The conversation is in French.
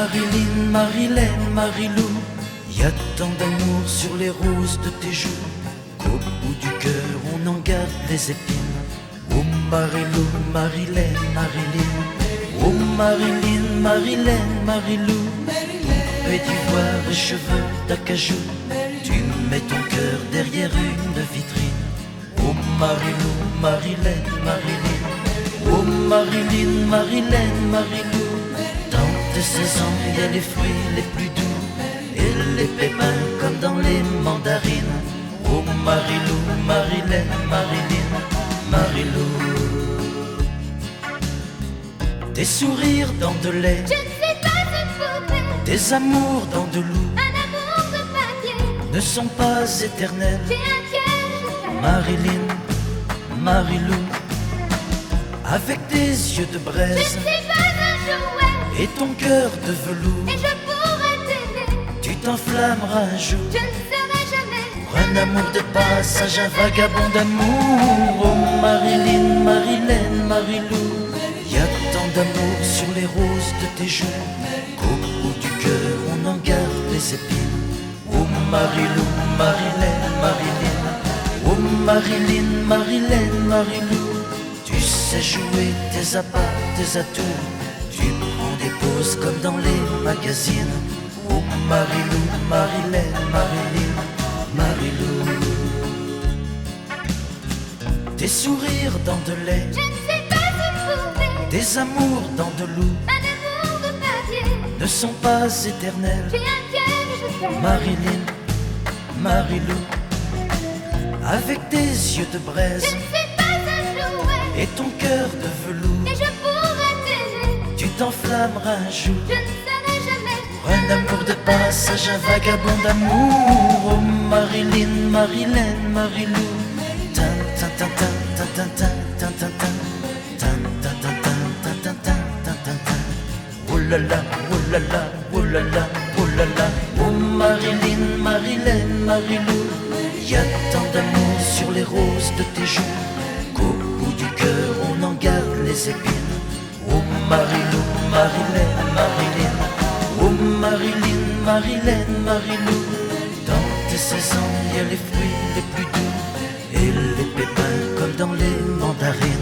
Marilyn, Marilyn, Marilou, y a tant d'amour sur les roses de tes joues qu'au bout du cœur on en garde les épines. Oh Marilou, Marilyn, Marilyn, oh Marilyn, Marilyn, Marilou, poupée d'ivoire et cheveux d'acajou, tu mets ton cœur derrière une vitrine. Oh Marilou, Marilyn, Marilyn, oh Marilyn, Marilyn, Marilou, dans tes 16 ans il y a les fruits les plus doux et les pépins comme dans les mandarines. Oh Marilou, Marilyn, Marilyn, Marilou, des sourires dans de lait, Je ne suis pas une poupée, des amours dans de loup, un amour de papier. ne sont pas éternels. J'ai un cœur, je t'aime. Marilyn, Marilou, avec des yeux de Je braise ne suis pas un jouet, et ton cœur de velours, et je pourrais t'aimer. tu t'enflammeras un jour Je ne serai jamais pour un amour de passage, un vagabond d'amour. Oh Marilyn, Marilyn, Marilou, y a tant d'amour sur les roses de tes joues qu'au bout du cœur on en garde les épines. Oh Marilou, Marilyn, Marilyn, oh Marilyn, Marilyn, Marilou, tu sais jouer tes appâts, tes atouts, tu prends des poses comme dans les magazines. Oh Marilou, Marilyn, Marilyn, Marilou, des sourires dans de lait, Je ne suis pas une poupée, des amours dans de loup, un amour de papier. ne sont pas éternels. J'ai un cœur, je t'aime. Marilyn, Marilou, avec tes yeux de Je braise ne suis pas un jouet, et ton cœur de velours, et je pourrais t'aimer. tu t'enflammeras un jour Je ne serai jamais pour un amour de passage, un vagabond d'amour. Oh Marilyn, Marilyn, Marilou, tan tan tan tan tan tan tan tan tan tan tan tan tan tan tan tan tan tan. Oh là là, oh là là, oh là là, oh là là. Oh Marilyn, Marilyn, Marilou, y a tant d'amour sur les roses de tes joues qu'au bout du cœur on en garde les épines. Oh Marilou, Marilyn, Marilyn, oh Marilyn, Marilyn, Marilou, dans tes 16 ans il y a les fruits les plus doux et les pépins comme dans les mandarines.